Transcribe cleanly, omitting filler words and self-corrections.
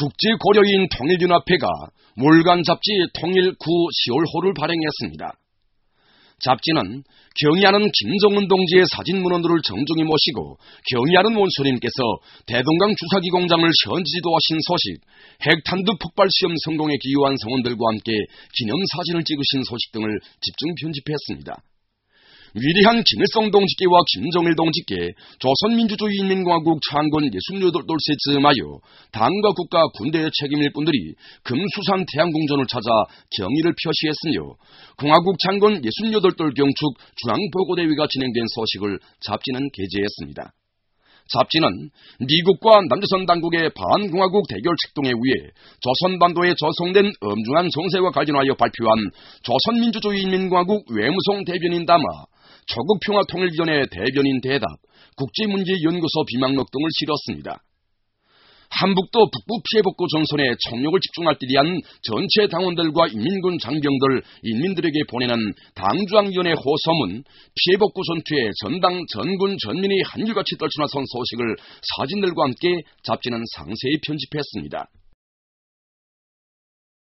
국제고려인 통일연합회가 월간 잡지 통일 9 10월호를 발행했습니다. 잡지는 경의하는 김정은 동지의 사진 문헌들을 정중히 모시고 경의하는 원수님께서 대동강 주사기 공장을 현지지도하신 소식, 핵탄두 폭발 시험 성공에 기여한 성원들과 함께 기념사진을 찍으신 소식 등을 집중 편집했습니다. 위대한 김일성 동지께와 김정일 동지께 조선민주주의인민공화국 창건 68돌세 즈음하여 당과 국가 군대의 책임일 분들이 금수산 태양궁전을 찾아 경의를 표시했으며 공화국 창건 68돌 경축 중앙보고대회가 진행된 소식을 잡지는 게재했습니다. 잡지는 미국과 남조선 당국의 반공화국 대결 책동에 의해 조선반도에 조성된 엄중한 정세와 관련하여 발표한 조선민주주의인민공화국 외무성 대변인 담아 조국평화통일위원회 대변인 대답, 국제문제연구소 비망록 등을 실었습니다. 한북도 북부 피해복구 전선에 총력을 집중할 때 위한 전체 당원들과 인민군 장병들, 인민들에게 보내는 당주항위원회 호소문, 피해복구 전투에 전당, 전군, 전민이 한결같이 떨쳐나선 소식을 사진들과 함께 잡지는 상세히 편집했습니다.